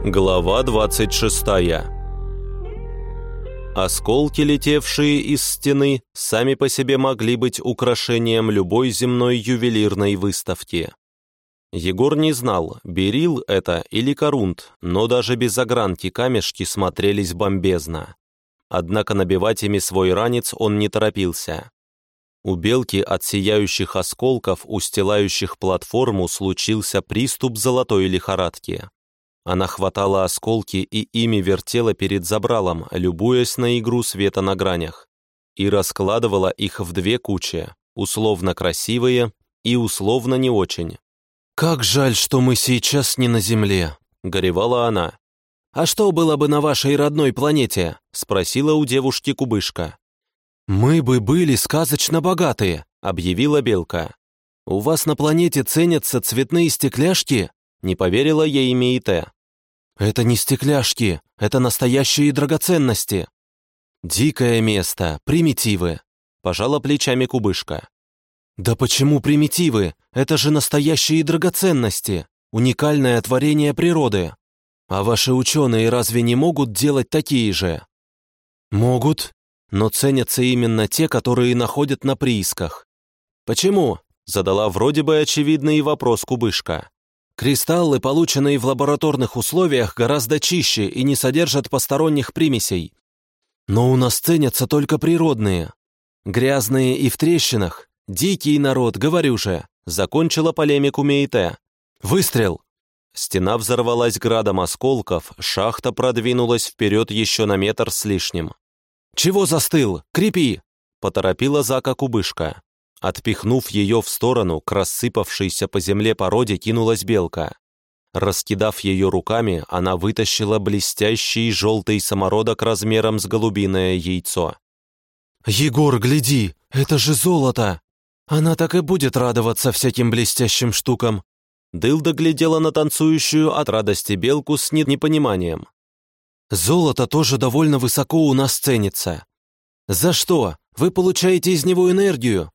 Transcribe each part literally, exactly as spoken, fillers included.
Глава двадцать шестая. Осколки, летевшие из стены, сами по себе могли быть украшением любой земной ювелирной выставки. Егор не знал, берил это или корунт, но даже без огранки камешки смотрелись бомбезно. Однако набивать ими свой ранец он не торопился. У белки от сияющих осколков, устилающих платформу, случился приступ золотой лихорадки. Она хватала осколки и ими вертела перед забралом, любуясь на игру света на гранях, и раскладывала их в две кучи, условно красивые и условно не очень. «Как жаль, что мы сейчас не на Земле», — горевала она. «А что было бы на вашей родной планете?» — спросила у девушки кубышка. «Мы бы были сказочно богатые», — объявила белка. «У вас на планете ценятся цветные стекляшки?» — не поверила ей Миите. «Это не стекляшки, это настоящие драгоценности». «Дикое место, примитивы», — пожала плечами кубышка. «Да почему примитивы? Это же настоящие драгоценности, уникальное творение природы. А ваши ученые разве не могут делать такие же?» «Могут, но ценятся именно те, которые находят на приисках». «Почему?» — задала вроде бы очевидный вопрос кубышка. «Кристаллы, полученные в лабораторных условиях, гораздо чище и не содержат посторонних примесей. Но у нас ценятся только природные. Грязные и в трещинах. Дикий народ, говорю же», — закончила полемику Миите. «Выстрел!» Стена взорвалась градом осколков, шахта продвинулась вперед еще на метр с лишним. «Чего застыл? Крепи!» — поторопила Зака кубышка. Отпихнув ее в сторону, к рассыпавшейся по земле породе кинулась белка. Раскидав ее руками, она вытащила блестящий желтый самородок размером с голубиное яйцо. «Егор, гляди, это же золото! Она так и будет радоваться всяким блестящим штукам!» Дылда глядела на танцующую от радости белку с непониманием. «Золото тоже довольно высоко у нас ценится. За что? Вы получаете из него энергию?»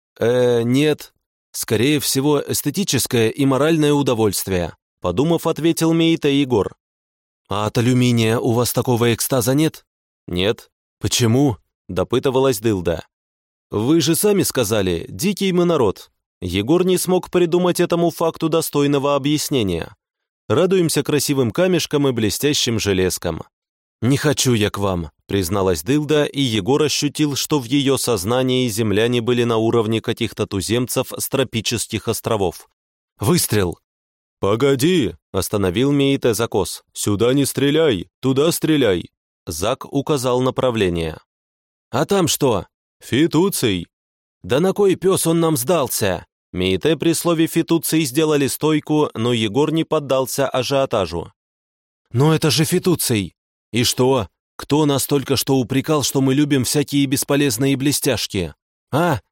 «Э, нет. Скорее всего, эстетическое и моральное удовольствие», подумав, ответил Миите Егор. «А от алюминия у вас такого экстаза нет?» «Нет». «Почему?» допытывалась Дылда. «Вы же сами сказали, дикий мы народ». Егор не смог придумать этому факту достойного объяснения. «Радуемся красивым камешкам и блестящим железкам». «Не хочу я к вам», — призналась Дылда, и Егор ощутил, что в ее сознании земляне были на уровне каких-то туземцев с тропических островов. «Выстрел!» «Погоди!» — остановил Миите закос. «Сюда не стреляй, туда стреляй!» Зак указал направление. «А там что?» «Фитуций!» «Да на кой пес он нам сдался?» Миите при слове «фитуций» сделали стойку, но Егор не поддался ажиотажу. «Но это же фитуций!» «И что? Кто нас только что упрекал, что мы любим всякие бесполезные блестяшки? А?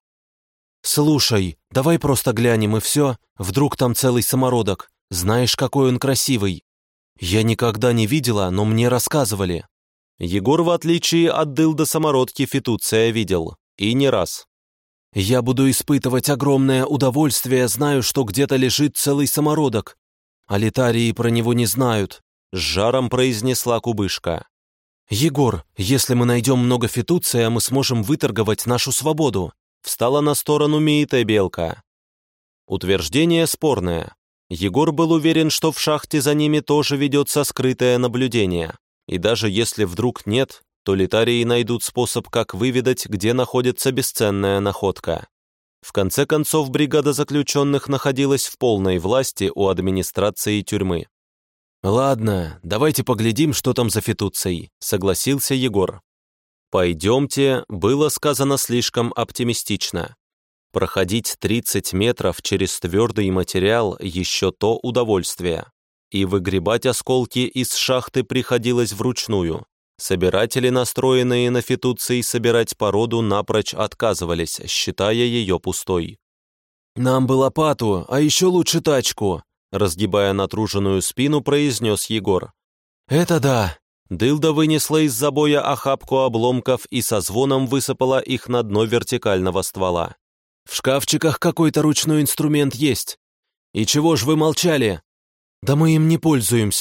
Слушай, давай просто глянем и все. Вдруг там целый самородок. Знаешь, какой он красивый. Я никогда не видела, но мне рассказывали». Егор, в отличие от дылда самородки, фитуция видел. И не раз. «Я буду испытывать огромное удовольствие, знаю, что где-то лежит целый самородок. А летарии про него не знают», — с жаром произнесла кубышка. «Егор, если мы найдем много фитуция, мы сможем выторговать нашу свободу», — встала на сторону Миите белка. Утверждение спорное. Егор был уверен, что в шахте за ними тоже ведется скрытое наблюдение. И даже если вдруг нет, то летарии найдут способ, как выведать, где находится бесценная находка. В конце концов, бригада заключенных находилась в полной власти у администрации тюрьмы. «Ладно, давайте поглядим, что там за фитуцией», — согласился Егор. «Пойдемте» было сказано слишком оптимистично. Проходить тридцать метров через твердый материал — еще то удовольствие. И выгребать осколки из шахты приходилось вручную. Собиратели, настроенные на фитуций собирать породу, напрочь отказывались, считая ее пустой. «Нам бы лопату, а еще лучше тачку», — разгибая натруженную спину, произнес Егор. «Это да!» Дылда вынесла из забоя охапку обломков и со звоном высыпала их на дно вертикального ствола. «В шкафчиках какой-то ручной инструмент есть. И чего ж вы молчали?» «Да мы им не пользуемся.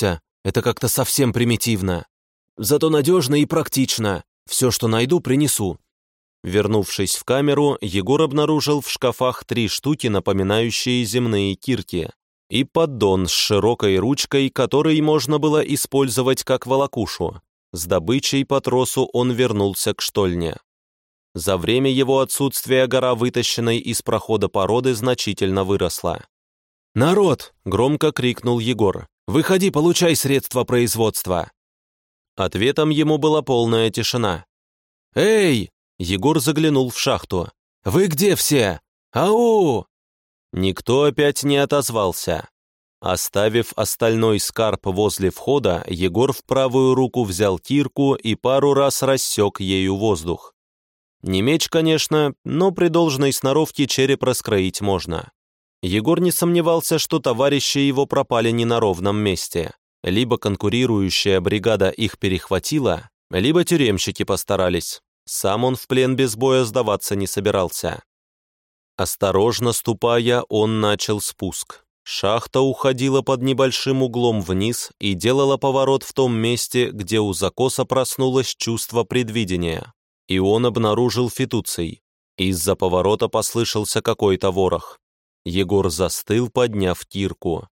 Это как-то совсем примитивно. Зато надежно и практично. Все, что найду, принесу». Вернувшись в камеру, Егор обнаружил в шкафах три штуки, напоминающие земные кирки, и поддон с широкой ручкой, который можно было использовать как волокушу. С добычей по тросу он вернулся к штольне. За время его отсутствия гора, вытащенной из прохода породы, значительно выросла. «Народ!» — громко крикнул Егор. «Выходи, получай средства производства!» Ответом ему была полная тишина. «Эй!» — Егор заглянул в шахту. «Вы где все? Ау!» Никто опять не отозвался. Оставив остальной скарб возле входа, Егор в правую руку взял кирку и пару раз рассек ею воздух. Не меч, конечно, но при должной сноровке череп раскроить можно. Егор не сомневался, что товарищи его пропали не на ровном месте. Либо конкурирующая бригада их перехватила, либо тюремщики постарались. Сам он в плен без боя сдаваться не собирался. Осторожно ступая, он начал спуск. Шахта уходила под небольшим углом вниз и делала поворот в том месте, где у закоса проснулось чувство предвидения. И он обнаружил фитуций. Из-за поворота послышался какой-то ворох. Егор застыл, подняв кирку.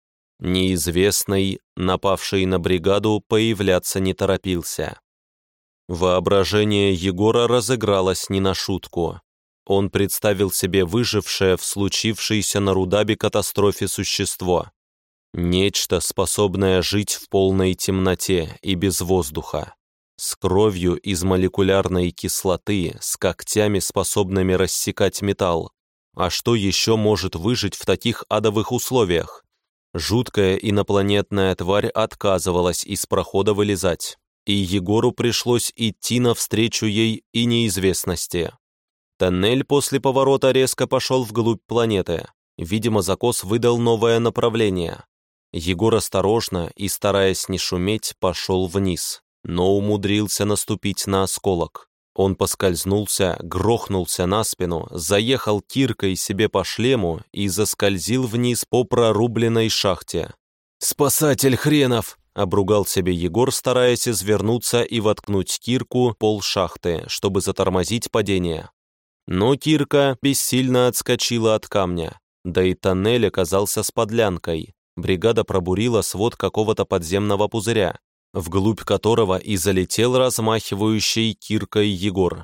Неизвестный, напавший на бригаду, появляться не торопился. Воображение Егора разыгралось не на шутку. Он представил себе выжившее в случившейся на Рудабе катастрофе существо. Нечто, способное жить в полной темноте и без воздуха. С кровью из молекулярной кислоты, с когтями, способными рассекать металл. А что еще может выжить в таких адовых условиях? Жуткая инопланетная тварь отказывалась из прохода вылезать, и Егору пришлось идти навстречу ей и неизвестности. Тоннель после поворота резко пошел вглубь планеты. Видимо, закос выдал новое направление. Егор осторожно и, стараясь не шуметь, пошел вниз, но умудрился наступить на осколок. Он поскользнулся, грохнулся на спину, заехал киркой себе по шлему и заскользил вниз по прорубленной шахте. «Спасатель хренов!» — обругал себе Егор, стараясь извернуться и воткнуть кирку в пол шахты, чтобы затормозить падение. Но кирка бессильно отскочила от камня, да и тоннель оказался с подлянкой. Бригада пробурила свод какого-то подземного пузыря, вглубь которого и залетел размахивающий киркой Егор.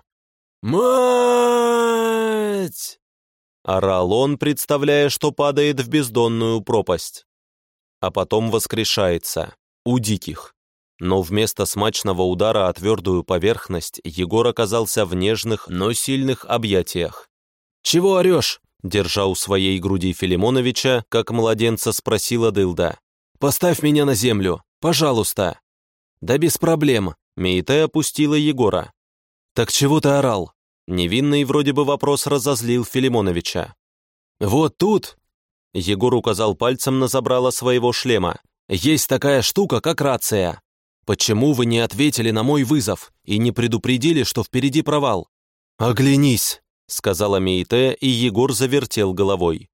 «Мать!» — орал он, представляя, что падает в бездонную пропасть. А потом воскрешается, у диких. Но вместо смачного удара о твердую поверхность Егор оказался в нежных, но сильных объятиях. «Чего орешь?» — держа у своей груди Филимоновича, как младенца спросила дылда. «Поставь меня на землю, пожалуйста». «Да без проблем», — Меите опустила Егора. «Так чего ты орал?» Невинный вроде бы вопрос разозлил Филимоновича. «Вот тут», — Егор указал пальцем на забрало своего шлема, «есть такая штука, как рация. Почему вы не ответили на мой вызов и не предупредили, что впереди провал?» «Оглянись», — сказала Меите, и Егор завертел головой.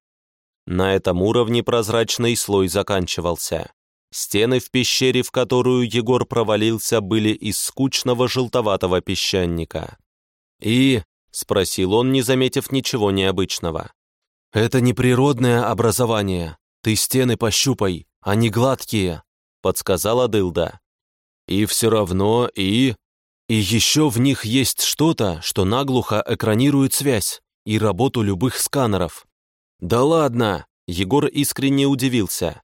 На этом уровне прозрачный слой заканчивался. Стены в пещере, в которую Егор провалился, были из скучного желтоватого песчаника. «И?» — спросил он, не заметив ничего необычного. «Это не природное образование. Ты стены пощупай, они гладкие», — подсказала дылда. «И все равно, и...» «И еще в них есть что-то, что наглухо экранирует связь и работу любых сканеров». «Да ладно!» — Егор искренне удивился.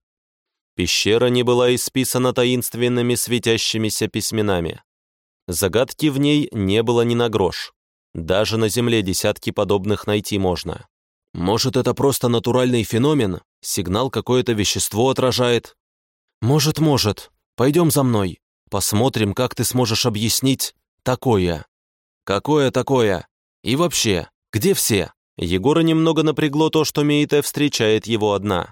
Пещера не была исписана таинственными светящимися письменами. Загадки в ней не было ни на грош. Даже на Земле десятки подобных найти можно. «Может, это просто натуральный феномен? Сигнал какое-то вещество отражает?» «Может, может. Пойдем за мной. Посмотрим, как ты сможешь объяснить такое». «Какое такое? И вообще, где все?» Егора немного напрягло то, что Меите встречает его одна.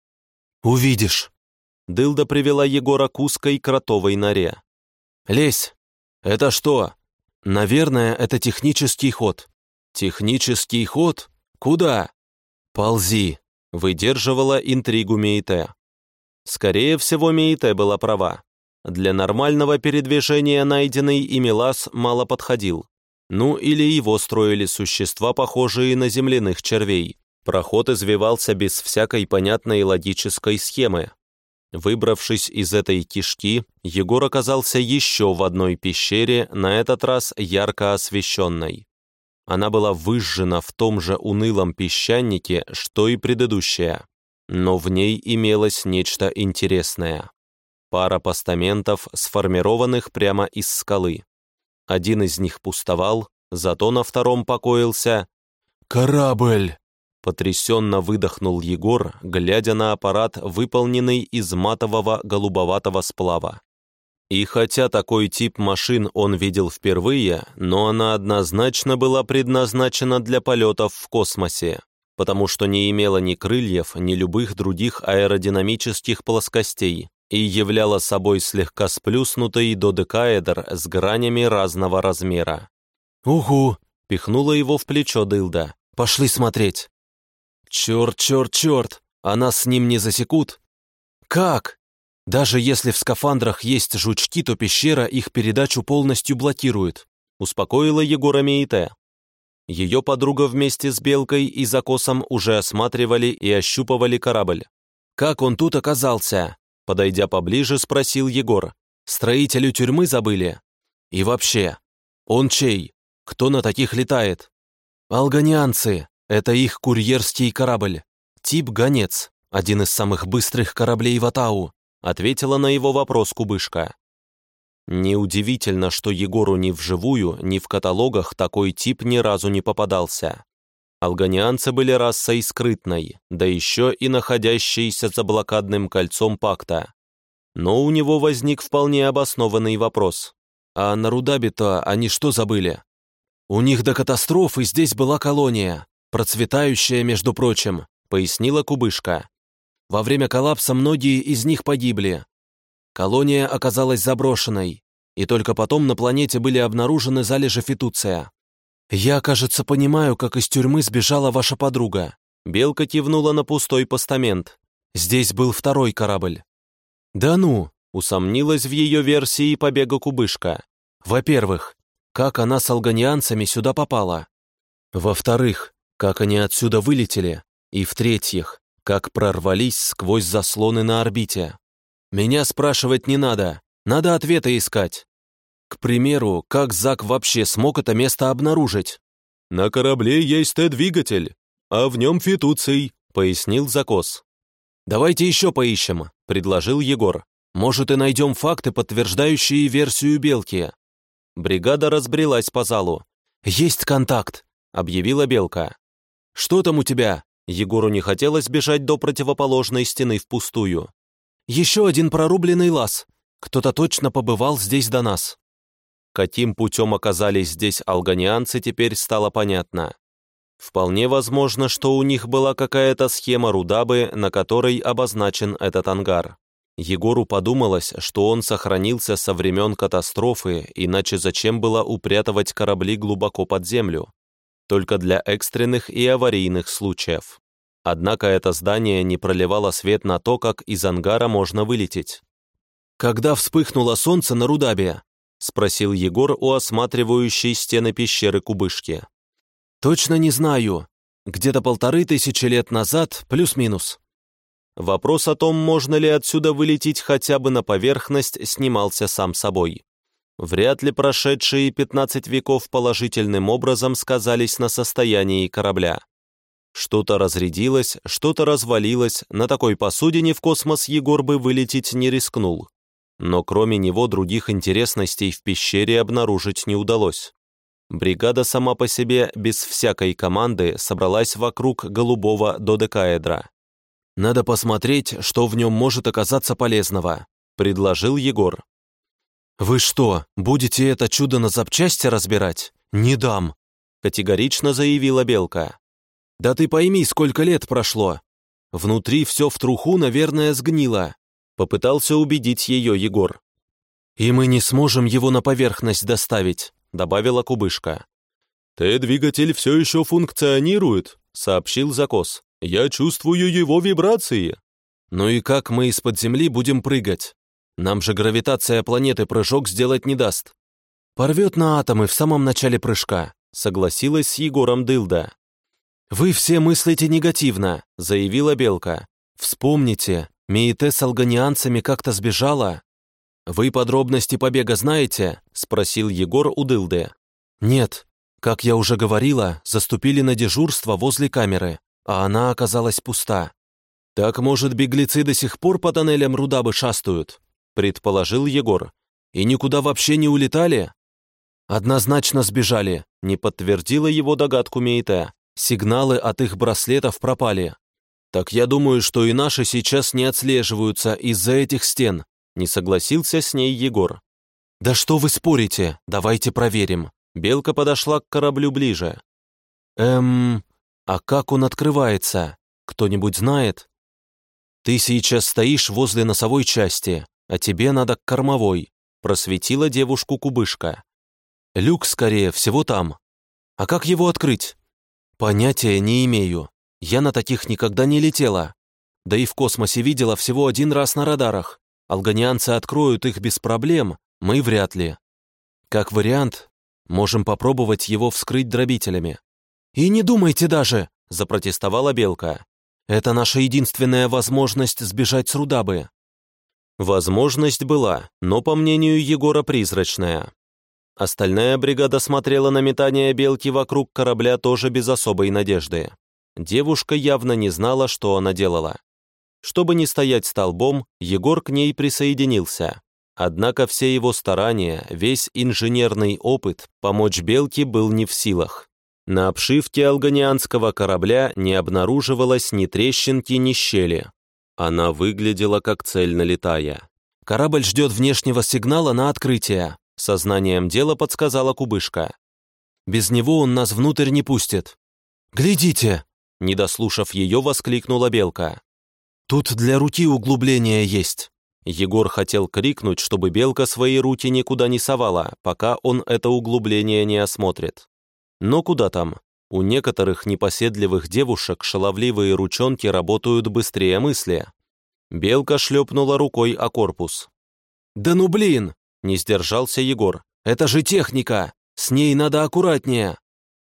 «Увидишь». Дылда привела Егора к узкой кротовой норе. «Лезь». «Это что?» «Наверное, это технический ход». «Технический ход? Куда?» «Ползи», — выдерживала интригу Меите. Скорее всего, Меите была права. Для нормального передвижения найденный ими лаз мало подходил. Ну или его строили существа, похожие на земляных червей. Проход извивался без всякой понятной логической схемы. Выбравшись из этой кишки, Егор оказался еще в одной пещере, на этот раз ярко освещенной. Она была выжжена в том же унылом песчанике, что и предыдущая, но в ней имелось нечто интересное. Пара постаментов, сформированных прямо из скалы. Один из них пустовал, зато на втором покоился «Корабль!» Потрясенно выдохнул Егор, глядя на аппарат, выполненный из матового голубоватого сплава. И хотя такой тип машин он видел впервые, но она однозначно была предназначена для полетов в космосе, потому что не имела ни крыльев, ни любых других аэродинамических плоскостей и являла собой слегка сплюснутый додекаэдр с гранями разного размера. «Угу!» — пихнула его в плечо Дылда. «Пошли смотреть!» «Черт, черт, черт! А нас с ним не засекут?» «Как? Даже если в скафандрах есть жучки, то пещера их передачу полностью блокирует», успокоила Егора Меите. Ее подруга вместе с Белкой и Закосом уже осматривали и ощупывали корабль. «Как он тут оказался?» Подойдя поближе, спросил Егор. «Строителю тюрьмы забыли? И вообще, он чей? Кто на таких летает?» «Алганианцы. Это их курьерский корабль. Тип «Гонец», один из самых быстрых кораблей в Атау», ответила на его вопрос Кубышка. Неудивительно, что Егору ни вживую, ни в каталогах такой тип ни разу не попадался. Алганианцы были расой скрытной, да еще и находящейся за блокадным кольцом пакта. Но у него возник вполне обоснованный вопрос. «А на Рудабе-то они что забыли?» «У них до катастрофы здесь была колония, процветающая, между прочим», пояснила Кубышка. «Во время коллапса многие из них погибли. Колония оказалась заброшенной, и только потом на планете были обнаружены залежи фитуция. Я, кажется, понимаю, как из тюрьмы сбежала ваша подруга». Белка кивнула на пустой постамент. «Здесь был второй корабль». «Да ну», усомнилась в ее версии побега Кубышка. «Во-первых, как она с алганианцами сюда попала? Во-вторых, как они отсюда вылетели? И в-третьих, как прорвались сквозь заслоны на орбите? Меня спрашивать не надо, надо ответы искать. К примеру, как Зак вообще смог это место обнаружить?» «На корабле есть Т-двигатель, а в нем фитуций», пояснил Закос. «Давайте еще поищем», предложил Егор. «Может, и найдем факты, подтверждающие версию Белки». Бригада разбрелась по залу. «Есть контакт», — объявила Белка. «Что там у тебя?» Егору не хотелось бежать до противоположной стены впустую. «Еще один прорубленный лаз. Кто-то точно побывал здесь до нас». Каким путем оказались здесь алганианцы, теперь стало понятно. Вполне возможно, что у них была какая-то схема Рудабы, на которой обозначен этот ангар. Егору подумалось, что он сохранился со времен катастрофы, иначе зачем было упрятывать корабли глубоко под землю? Только для экстренных и аварийных случаев. Однако это здание не проливало свет на то, как из ангара можно вылететь. «Когда вспыхнуло солнце на Рудабе?» — спросил Егор у осматривающей стены пещеры Кубышки. «Точно не знаю. Где-то полторы тысячи лет назад, плюс-минус». Вопрос о том, можно ли отсюда вылететь хотя бы на поверхность, снимался сам собой. Вряд ли прошедшие пятнадцать веков положительным образом сказались на состоянии корабля. Что-то разрядилось, что-то развалилось, на такой посудине в космос Егор бы вылететь не рискнул. Но кроме него других интересностей в пещере обнаружить не удалось. Бригада сама по себе, без всякой команды, собралась вокруг голубого додекаэдра. «Надо посмотреть, что в нем может оказаться полезного», — предложил Егор. «Вы что, будете это чудо на запчасти разбирать? Не дам», — категорично заявила Белка. «Да ты пойми, сколько лет прошло. Внутри все в труху, наверное, сгнило», — попытался убедить ее Егор. «И мы не сможем его на поверхность доставить», — добавила Кубышка. «Т-двигатель все еще функционирует», — сообщил Закос. «Я чувствую его вибрации». Ну и как мы из-под земли будем прыгать? Нам же гравитация планеты прыжок сделать не даст. Порвет на атомы в самом начале прыжка, согласилась с Егором Дылда. Вы все мыслите негативно, заявила Белка. Вспомните, Меите с алганианцами как-то сбежала. Вы подробности побега знаете? Спросил Егор у Дылды. Нет, как я уже говорила, заступили на дежурство возле камеры, а она оказалась пуста. Так, может, беглецы до сих пор по тоннелям Рудабы шастают? Предположил Егор. И никуда вообще не улетали? Однозначно сбежали, не подтвердила его догадку Меите. Сигналы от их браслетов пропали. Так я думаю, что и наши сейчас не отслеживаются из-за этих стен, не согласился с ней Егор. Да что вы спорите? Давайте проверим. Белка подошла к кораблю ближе. Эм, а как он открывается? Кто-нибудь знает? Ты сейчас стоишь возле носовой части, а тебе надо к кормовой, просветила девушку кубышка. Люк, скорее всего, там. А как его открыть? Понятия не имею. Я на таких никогда не летела. Да и в космосе видела всего один раз на радарах. Алганианцы откроют их без проблем, мы вряд ли. Как вариант, можем попробовать его вскрыть дробителями. И не думайте даже, запротестовала Белка. Это наша единственная возможность сбежать с Рудабы. Возможность была, но, по мнению Егора, призрачная. Остальная бригада смотрела на метание Белки вокруг корабля тоже без особой надежды. Девушка явно не знала, что она делала. Чтобы не стоять столбом, Егор к ней присоединился. Однако все его старания, весь инженерный опыт помочь Белке был не в силах. На обшивке алганианского корабля не обнаруживалось ни трещинки, ни щели. Она выглядела как цельно летая. «Корабль ждет внешнего сигнала на открытие», — сознанием дела подсказала кубышка. «Без него он нас внутрь не пустит». «Глядите!» — не дослушав ее, воскликнула Белка. «Тут для руки углубление есть». Егор хотел крикнуть, чтобы Белка свои руки никуда не совала, пока он это углубление не осмотрит. Но куда там? У некоторых непоседливых девушек шаловливые ручонки работают быстрее мысли. Белка шлепнула рукой о корпус. «Да ну блин!» — не сдержался Егор. «Это же техника! С ней надо аккуратнее!»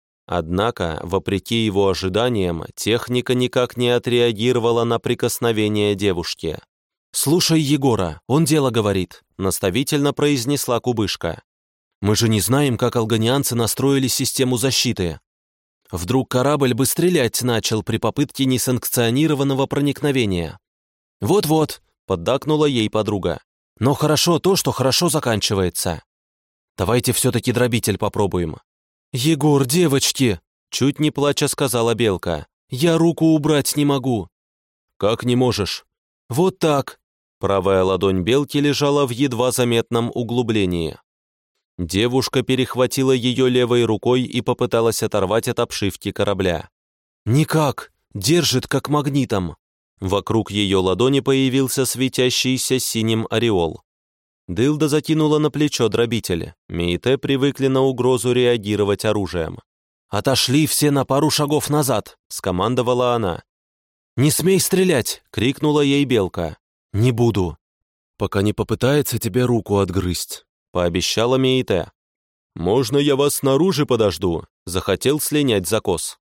Однако, вопреки его ожиданиям, техника никак не отреагировала на прикосновение девушки. «Слушай Егора, он дело говорит», — наставительно произнесла кубышка. «Мы же не знаем, как алганианцы настроили систему защиты. Вдруг корабль бы стрелять начал при попытке несанкционированного проникновения». «Вот-вот», — поддакнула ей подруга. «Но хорошо то, что хорошо заканчивается. Давайте все-таки дробитель попробуем». «Егор, девочки!» — чуть не плача сказала Белка. «Я руку убрать не могу». «Как не можешь?» «Вот так». Правая ладонь Белки лежала в едва заметном углублении. Девушка перехватила ее левой рукой и попыталась оторвать от обшивки корабля. «Никак! Держит, как магнитом!» Вокруг ее ладони появился светящийся синим ореол. Дылда закинула на плечо дробитель. Меите привыкли на угрозу реагировать оружием. «Отошли все на пару шагов назад!» — скомандовала она. «Не смей стрелять!» — крикнула ей Белка. «Не буду!» «Пока не попытается тебе руку отгрызть», — пообещала Меите. «Можно я вас снаружи подожду?» — захотел слинять закос.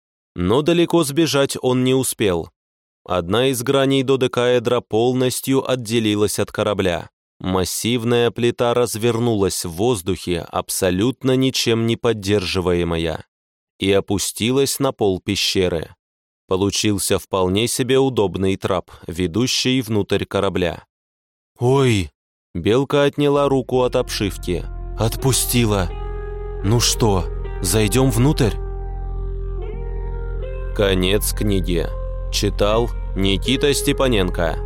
Но далеко сбежать он не успел. Одна из граней додекаэдра полностью отделилась от корабля. Массивная плита развернулась в воздухе, абсолютно ничем не поддерживаемая, и опустилась на пол пещеры. Получился вполне себе удобный трап, ведущий внутрь корабля. «Ой!» — Белка отняла руку от обшивки. «Отпустила! Ну что, зайдем внутрь?» Конец книги. Читал Никита Степаненко.